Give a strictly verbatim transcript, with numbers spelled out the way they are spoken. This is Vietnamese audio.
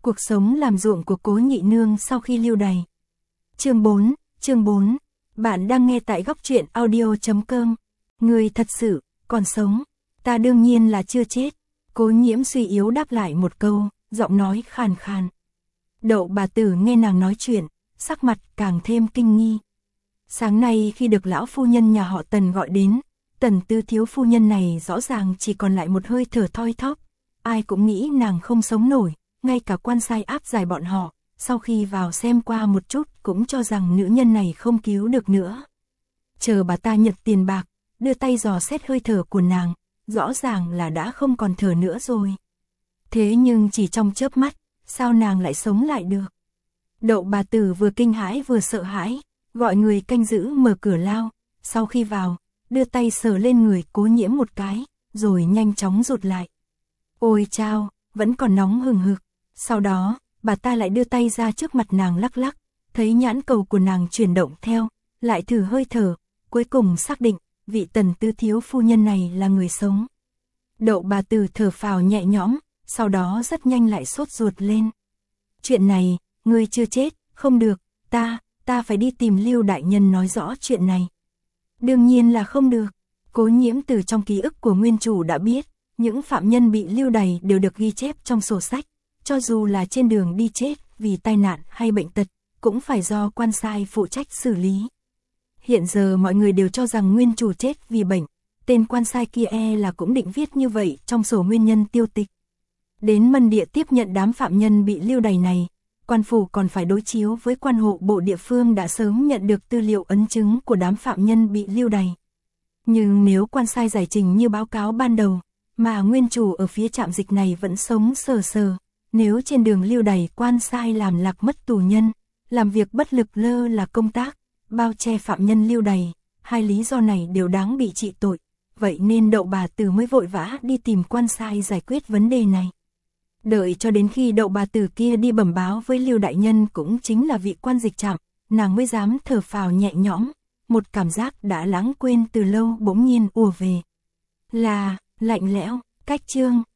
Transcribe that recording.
Cuộc sống làm ruộng của Cố Nhị Nương sau khi lưu đày. Chương bốn, chương bốn. Bạn đang nghe tại góc truyện audio chấm com. Người thật sự còn sống, ta đương nhiên là chưa chết. Cố Nhiễm suy yếu đáp lại một câu, giọng nói khàn khàn. Đậu bà tử nghe nàng nói chuyện, sắc mặt càng thêm kinh nghi. Sáng nay khi được lão phu nhân nhà họ Tần gọi đến, Tần Tư thiếu phu nhân này rõ ràng chỉ còn lại một hơi thở thoi thóp. Ai cũng nghĩ nàng không sống nổi, ngay cả quan sai áp giải bọn họ, sau khi vào xem qua một chút cũng cho rằng nữ nhân này không cứu được nữa. Chờ bà ta nhận tiền bạc, đưa tay dò xét hơi thở của nàng, rõ ràng là đã không còn thở nữa rồi. Thế nhưng chỉ trong chớp mắt, sao nàng lại sống lại được? Đậu bà tử vừa kinh hãi vừa sợ hãi, gọi người canh giữ mở cửa lao, sau khi vào, đưa tay sờ lên người Cố Nhiễm một cái, rồi nhanh chóng rụt lại. Ôi chao, vẫn còn nóng hừng hực. Sau đó, bà ta lại đưa tay ra trước mặt nàng lắc lắc, thấy nhãn cầu của nàng chuyển động theo, lại thử hơi thở, cuối cùng xác định, vị Tần Tư thiếu phu nhân này là người sống. Đậu bà tử thở phào nhẹ nhõm, sau đó rất nhanh lại sốt ruột lên. Chuyện này, ngươi chưa chết, không được, ta, ta phải đi tìm Lưu đại nhân nói rõ chuyện này. Đương nhiên là không được. Cố Nhiễm từ trong ký ức của nguyên chủ đã biết, những phạm nhân bị lưu đày đều được ghi chép trong sổ sách, cho dù là trên đường đi chết vì tai nạn hay bệnh tật, cũng phải do quan sai phụ trách xử lý. Hiện giờ mọi người đều cho rằng nguyên chủ chết vì bệnh, tên quan sai kia e là cũng định viết như vậy trong sổ nguyên nhân tiêu tịch. Đến Mân Địa tiếp nhận đám phạm nhân bị lưu đày này, quan phủ còn phải đối chiếu với quan hộ bộ địa phương đã sớm nhận được tư liệu ấn chứng của đám phạm nhân bị lưu đày. Nhưng nếu quan sai giải trình như báo cáo ban đầu, mà nguyên chủ ở phía trạm dịch này vẫn sống sờ sờ, nếu trên đường lưu đày quan sai làm lạc mất tù nhân, làm việc bất lực lơ là công tác, bao che phạm nhân lưu đày, hai lý do này đều đáng bị trị tội, vậy nên Đậu bà tử mới vội vã đi tìm quan sai giải quyết vấn đề này. Đợi cho đến khi Đậu bà tử kia đi bẩm báo với Lưu đại nhân cũng chính là vị quan dịch trạm, nàng mới dám thở phào nhẹ nhõm, một cảm giác đã lãng quên từ lâu bỗng nhiên ùa về. Là lạnh lẽo, cách chương.